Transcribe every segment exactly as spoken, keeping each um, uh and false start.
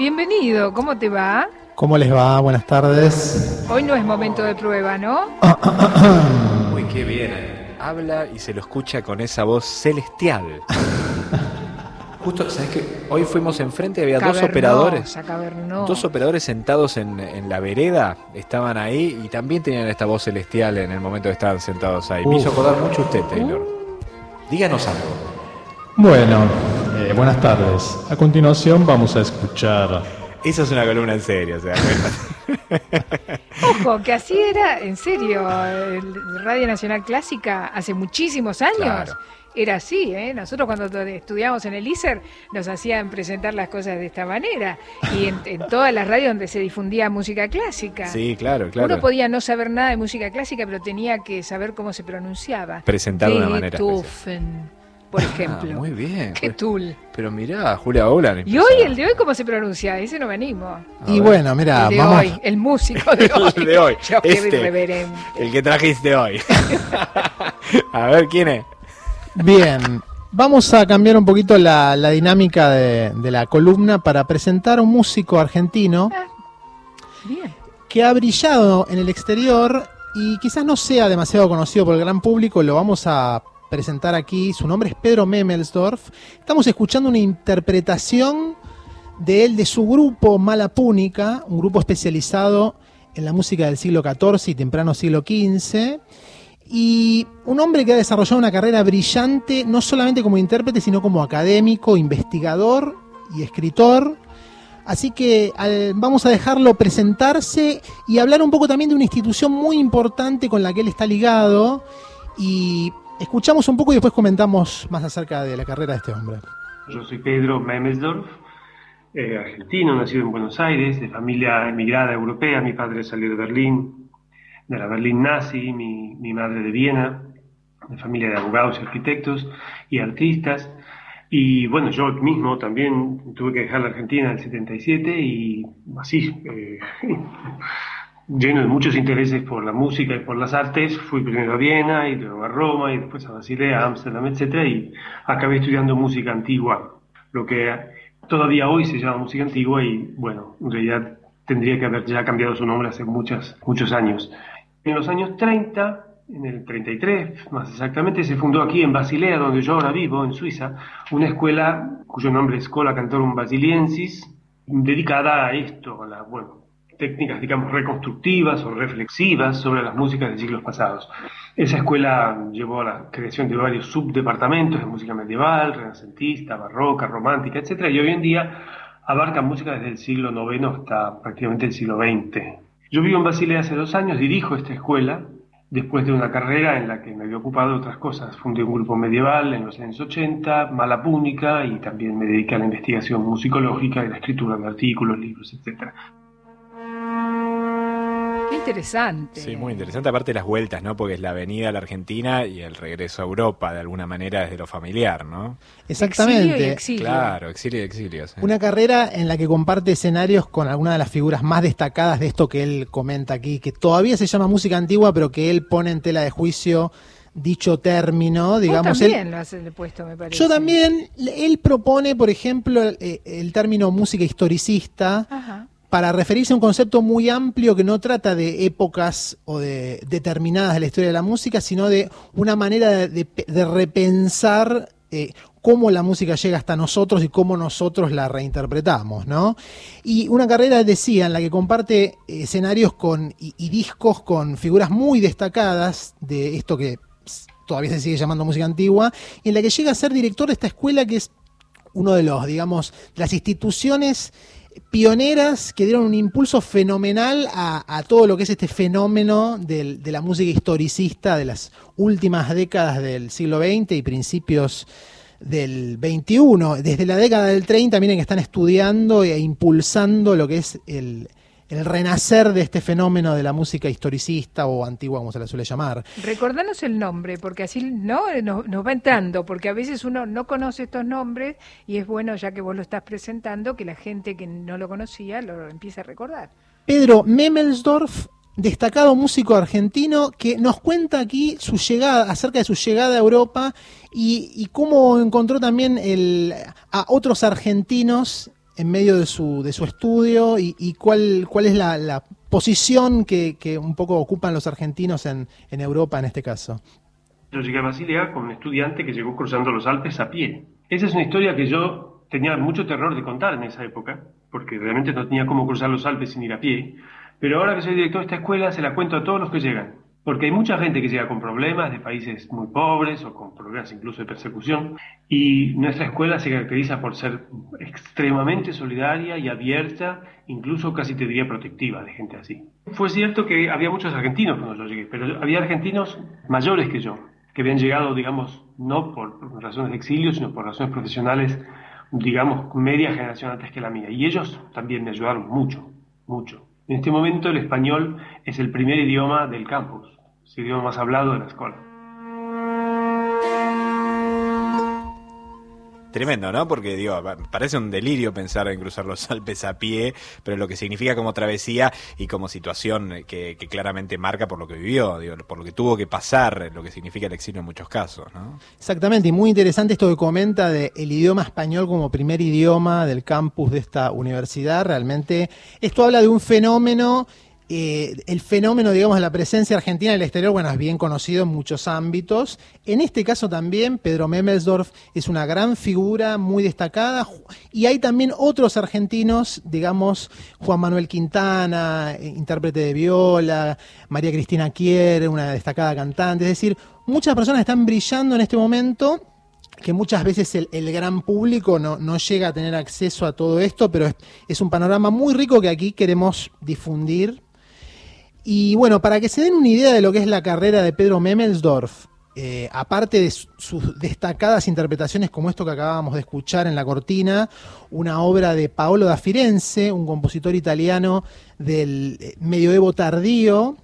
Bienvenido, ¿cómo te va? ¿Cómo les va? Buenas tardes. Hoy no es momento de prueba, ¿no? Uy, qué bien. Habla y se lo escucha con esa voz celestial. Justo, ¿sabes qué? Hoy fuimos enfrente y había Cavernosa, dos operadores. cavernosa. Dos operadores sentados en, en la vereda, estaban ahí y también tenían esta voz celestial en el momento que estaban sentados ahí. Me Uf. hizo acordar mucho usted, Taylor. Díganos algo. Bueno, eh, buenas tardes. A continuación vamos a escuchar... Esa es una columna en serio, o sea. Ojo, que así era, en serio, el Radio Nacional Clásica hace muchísimos años. Claro. Era así, ¿eh? Nosotros cuando to- estudiábamos en el I S E R nos hacían presentar las cosas de esta manera. Y en, en todas las radios donde se difundía música clásica. Sí, claro, claro. Uno podía no saber nada de música clásica, pero tenía que saber cómo se pronunciaba. Presentarlo de una manera Beethoven, por ejemplo. Ah, muy bien. Qué tool. Pero mirá, Julia Oland. Y hoy, el de hoy, ¿cómo se pronuncia? Ese no me animo. A Y ver. bueno, mira, El de vamos... hoy, el músico de hoy. El de hoy, Yo, qué este. irreverente. El que trajiste hoy. A ver, ¿quién es? Bien, vamos a cambiar un poquito la, la dinámica de, de la columna para presentar a un músico argentino Bien. que ha brillado en el exterior y quizás no sea demasiado conocido por el gran público. Lo vamos a presentar aquí. Su nombre es Pedro Memelsdorf. Estamos escuchando una interpretación de él, de su grupo Mala Púnica, un grupo especializado en la música del siglo catorce y temprano siglo quince, y un hombre que ha desarrollado una carrera brillante no solamente como intérprete, sino como académico, investigador y escritor. Así que al, vamos a dejarlo presentarse y hablar un poco también de una institución muy importante con la que él está ligado, y escuchamos un poco y después comentamos más acerca de la carrera de este hombre. Yo soy Pedro Memelsdorf, eh, argentino, nacido en Buenos Aires, de familia emigrada europea. Mi padre salió de Berlín, de la Berlín nazi, mi, mi madre de Viena, de familia de abogados y arquitectos y artistas. Y bueno, yo mismo también tuve que dejar la Argentina en el setenta y siete y así, eh, lleno de muchos intereses por la música y por las artes, fui primero a Viena y luego a Roma y después a Basilea, a Ámsterdam, etcétera, y acabé estudiando música antigua, lo que todavía hoy se llama música antigua y bueno, en realidad tendría que haber ya cambiado su nombre hace muchas, muchos años. En los años treinta, en el treinta y tres más exactamente, se fundó aquí en Basilea, donde yo ahora vivo, en Suiza, una escuela cuyo nombre es Schola Cantorum Basiliensis, dedicada a esto, a la, bueno, técnicas, digamos, reconstructivas o reflexivas sobre las músicas de siglos pasados. Esa escuela llevó a la creación de varios subdepartamentos de música medieval, renacentista, barroca, romántica, etcétera, y hoy en día abarca música desde el siglo noveno hasta prácticamente el siglo veinte. Yo vivo en Basilea hace dos años, dirijo esta escuela, después de una carrera en la que me había ocupado de otras cosas. Fundé un grupo medieval en los años ochenta, Mala Púnica, y también me dediqué a la investigación musicológica y la escritura de artículos, libros, etcétera. Qué interesante. Sí, muy interesante, aparte de las vueltas, ¿no? Porque es la venida a la Argentina y el regreso a Europa, de alguna manera, desde lo familiar, ¿no? Exactamente. Exilio y exilio. Claro, exilio y exilio. Sí. Una carrera en la que comparte escenarios con algunas de las figuras más destacadas de esto que él comenta aquí, que todavía se llama música antigua, pero que él pone en tela de juicio dicho término, digamos. Vos también él, lo has puesto, me parece. yo también, él propone, por ejemplo, el, el término música historicista, Ajá. para referirse a un concepto muy amplio que no trata de épocas o de determinadas de la historia de la música, sino de una manera de, de, de repensar eh, cómo la música llega hasta nosotros y cómo nosotros la reinterpretamos, ¿no? Y una carrera, decía, en la que comparte escenarios con y, y discos con figuras muy destacadas de esto que todavía se sigue llamando música antigua, y en la que llega a ser director de esta escuela que es uno de los, digamos, de las instituciones pioneras que dieron un impulso fenomenal a, a todo lo que es este fenómeno del, de la música historicista de las últimas décadas del siglo veinte y principios del veintiuno. Desde la década del treinta, miren que están estudiando e impulsando lo que es el, el renacer de este fenómeno de la música historicista o antigua, como se la suele llamar. Recordanos el nombre, porque así no nos, nos va entrando, porque a veces uno no conoce estos nombres y es bueno, ya que vos lo estás presentando, que la gente que no lo conocía lo empiece a recordar. Pedro Memelsdorf, destacado músico argentino, que nos cuenta aquí su llegada, acerca de su llegada a Europa y, y cómo encontró también el, a otros argentinos en medio de su, de su estudio y, y cuál, cuál es la, la posición que, que un poco ocupan los argentinos en, en Europa en este caso. Yo llegué a Basilea con un estudiante que llegó cruzando los Alpes a pie. Esa es una historia que yo tenía mucho terror de contar en esa época, porque realmente no tenía cómo cruzar los Alpes sin ir a pie, pero ahora que soy director de esta escuela se la cuento a todos los que llegan. Porque hay mucha gente que llega con problemas de países muy pobres o con problemas incluso de persecución, y nuestra escuela se caracteriza por ser extremadamente solidaria y abierta, incluso casi te diría protectiva de gente así. Fue cierto que había muchos argentinos cuando yo llegué, pero había argentinos mayores que yo, que habían llegado, digamos, no por razones de exilio, sino por razones profesionales, digamos, media generación antes que la mía. Y ellos también me ayudaron mucho, mucho. En este momento el español es el primer idioma del campus. Es el idioma más hablado de la escuela. Tremendo, ¿no? Porque, digo, parece un delirio pensar en cruzar los Alpes a pie, pero lo que significa como travesía y como situación que, que claramente marca por lo que vivió, digo, por lo que tuvo que pasar, lo que significa el exilio en muchos casos, ¿no? Exactamente, y muy interesante esto que comenta de el idioma español como primer idioma del campus de esta universidad. Realmente esto habla de un fenómeno. Eh, el fenómeno, digamos, de la presencia argentina en el exterior, bueno, es bien conocido en muchos ámbitos. En este caso también, Pedro Memelsdorf es una gran figura, muy destacada, y hay también otros argentinos, digamos, Juan Manuel Quintana, intérprete de viola, María Cristina Kier, una destacada cantante, es decir, muchas personas están brillando en este momento, que muchas veces el, el gran público no, no llega a tener acceso a todo esto, pero es, es un panorama muy rico que aquí queremos difundir. Y bueno, para que se den una idea de lo que es la carrera de Pedro Memelsdorf, eh, aparte de su, sus destacadas interpretaciones como esto que acabábamos de escuchar en la cortina, una obra de Paolo da Firenze, un compositor italiano del medioevo tardío,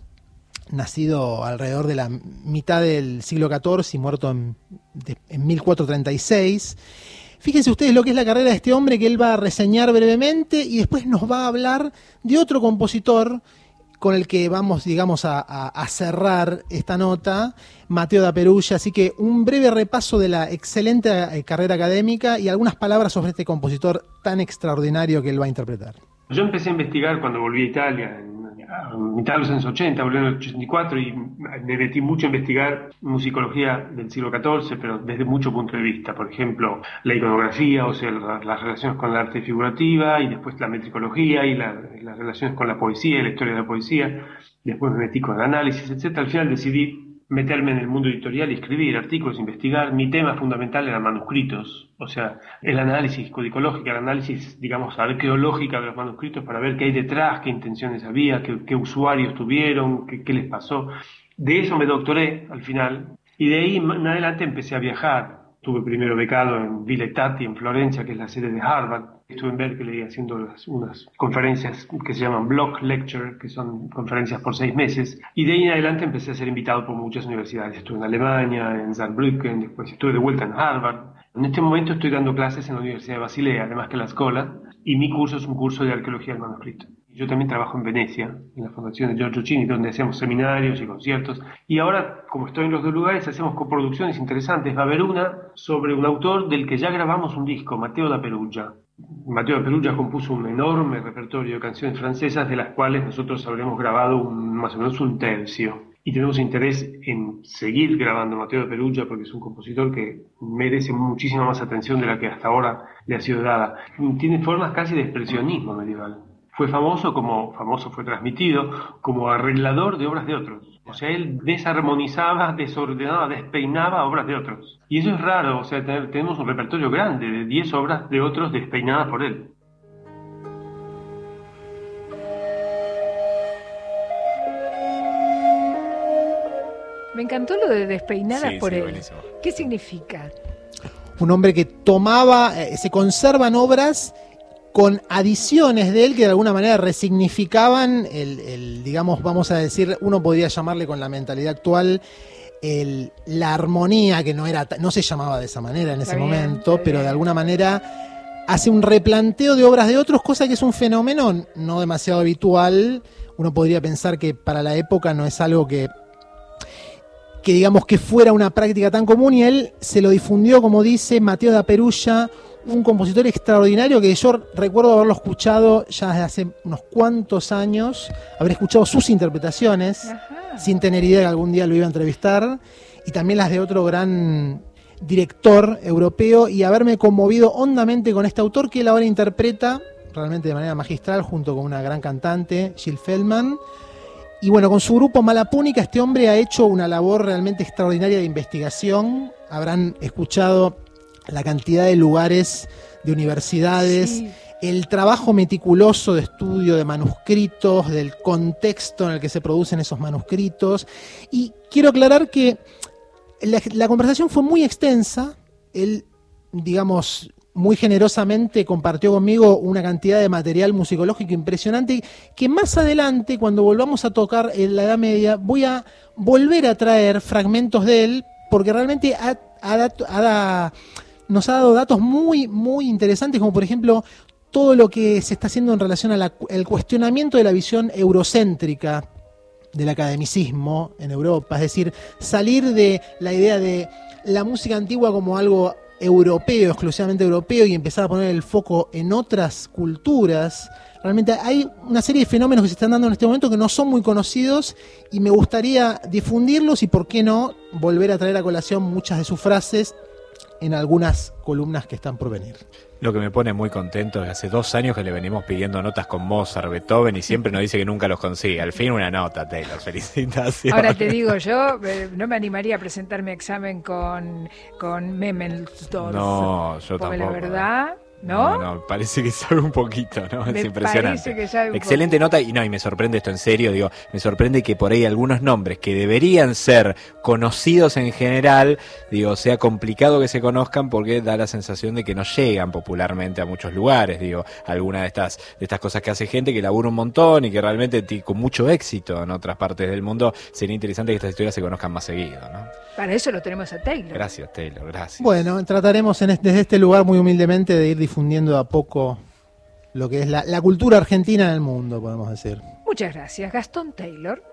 nacido alrededor de la mitad del siglo catorce y muerto en, de, en mil cuatrocientos treinta y seis. Fíjense ustedes lo que es la carrera de este hombre que él va a reseñar brevemente y después nos va a hablar de otro compositor con el que vamos, digamos, a, a, a cerrar esta nota, Matteo da Perugia. Así que un breve repaso de la excelente eh, carrera académica y algunas palabras sobre este compositor tan extraordinario que él va a interpretar. Yo empecé a investigar cuando volví a Italia, en, a mitad de los años ochenta, volví en el ochenta y cuatro, y me metí mucho a investigar musicología del siglo catorce, pero desde muchos puntos de vista. Por ejemplo, la iconografía, o sea, la, las relaciones con el arte figurativa, y después la metricología y la, las relaciones con la poesía y la historia de la poesía. Después me metí con el análisis, etcétera. Al final decidí meterme en el mundo editorial y escribir artículos, investigar. Mi tema fundamental eran manuscritos, o sea, el análisis codicológico, el análisis, digamos, arqueológico de los manuscritos para ver qué hay detrás, qué intenciones había, qué, qué usuarios tuvieron, qué, qué les pasó. De eso me doctoré al final, y de ahí en adelante empecé a viajar. Estuve primero becado en Vilettati, en Florencia, que es la sede de Harvard. Estuve en Berkeley haciendo las, unas conferencias que se llaman Block Lecture, que son conferencias por seis meses. Y de ahí en adelante empecé a ser invitado por muchas universidades. Estuve en Alemania, en Saarbrücken, después estuve de vuelta en Harvard. En este momento estoy dando clases en la Universidad de Basilea, además que la Scola, y mi curso es un curso de arqueología del manuscrito. Yo también trabajo en Venecia, en la Fundación de Giorgio Cini, donde hacemos seminarios y conciertos. Y ahora, como estoy en los dos lugares, hacemos coproducciones interesantes. Va a haber una sobre un autor del que ya grabamos un disco, Matteo da Perugia. Matteo da Perugia compuso un enorme repertorio de canciones francesas, de las cuales nosotros habremos grabado un, más o menos un tercio. Y tenemos interés en seguir grabando Matteo da Perugia porque es un compositor que merece muchísima más atención de la que hasta ahora le ha sido dada. Tiene formas casi de expresionismo medieval. Fue famoso como, famoso fue transmitido, como arreglador de obras de otros. O sea, él desarmonizaba, desordenaba, despeinaba obras de otros. Y eso es raro, o sea, tener, tenemos un repertorio grande de diez obras de otros despeinadas por él. Me encantó lo de despeinadas sí, por sí, él. Buenísimo. ¿Qué significa? Un hombre que tomaba, eh, se conservan obras con adiciones de él que de alguna manera resignificaban el, el, digamos, vamos a decir, uno podría llamarle con la mentalidad actual, el, la armonía, que no era, no se llamaba de esa manera en ese bien, momento, pero bien. de alguna manera hace un replanteo de obras de otros, cosa que es un fenómeno no demasiado habitual. Uno podría pensar que para la época no es algo que que digamos que fuera una práctica tan común, y él se lo difundió, como dice Matteo da Perugia, un compositor extraordinario que yo recuerdo haberlo escuchado ya desde hace unos cuantos años, haber escuchado sus interpretaciones, Ajá. sin tener idea que algún día lo iba a entrevistar, y también las de otro gran director europeo, y haberme conmovido hondamente con este autor que él ahora interpreta realmente de manera magistral junto con una gran cantante, Jill Feldman. Y bueno, con su grupo Malapúnica, este hombre ha hecho una labor realmente extraordinaria de investigación. Habrán escuchado la cantidad de lugares, de universidades, sí. el trabajo meticuloso de estudio de manuscritos, del contexto en el que se producen esos manuscritos. Y quiero aclarar que la, la conversación fue muy extensa. Él, digamos, muy generosamente compartió conmigo una cantidad de material musicológico impresionante que más adelante, cuando volvamos a tocar en la Edad Media, voy a volver a traer fragmentos de él, porque realmente ha, ha, ha, nos ha dado datos muy, muy interesantes, como por ejemplo todo lo que se está haciendo en relación al cuestionamiento de la visión eurocéntrica del academicismo en Europa, es decir, salir de la idea de la música antigua como algo europeo, exclusivamente europeo, y empezar a poner el foco en otras culturas. Realmente hay una serie de fenómenos que se están dando en este momento que no son muy conocidos y me gustaría difundirlos y, por qué no, volver a traer a colación muchas de sus frases en algunas columnas que están por venir. Lo que me pone muy contento es que hace dos años que le venimos pidiendo notas con Mozart, Beethoven, y siempre nos dice que nunca los consigue. Al fin una nota, Taylor. Felicitaciones. Ahora te digo, yo eh, no me animaría a presentar mi examen con, con Memelsdorf. No, yo porque tampoco. la verdad... ¿No? No, no, parece que sabe un poquito, ¿no? Me es impresionante. Que sabe un Excelente poco. nota, y no, y me sorprende esto en serio, digo, me sorprende que por ahí algunos nombres que deberían ser conocidos en general, digo, sea complicado que se conozcan porque da la sensación de que no llegan popularmente a muchos lugares, digo, alguna de estas, de estas cosas que hace gente que labura un montón y que realmente t- con mucho éxito en otras partes del mundo. Sería interesante que estas historias se conozcan más seguido, ¿no? Para eso lo tenemos a Taylor. Gracias, Taylor, gracias. Bueno, trataremos en este, desde este lugar muy humildemente de ir difundiendo a poco lo que es la, la cultura argentina en el mundo, podemos decir. Muchas gracias, Gastón Taylor.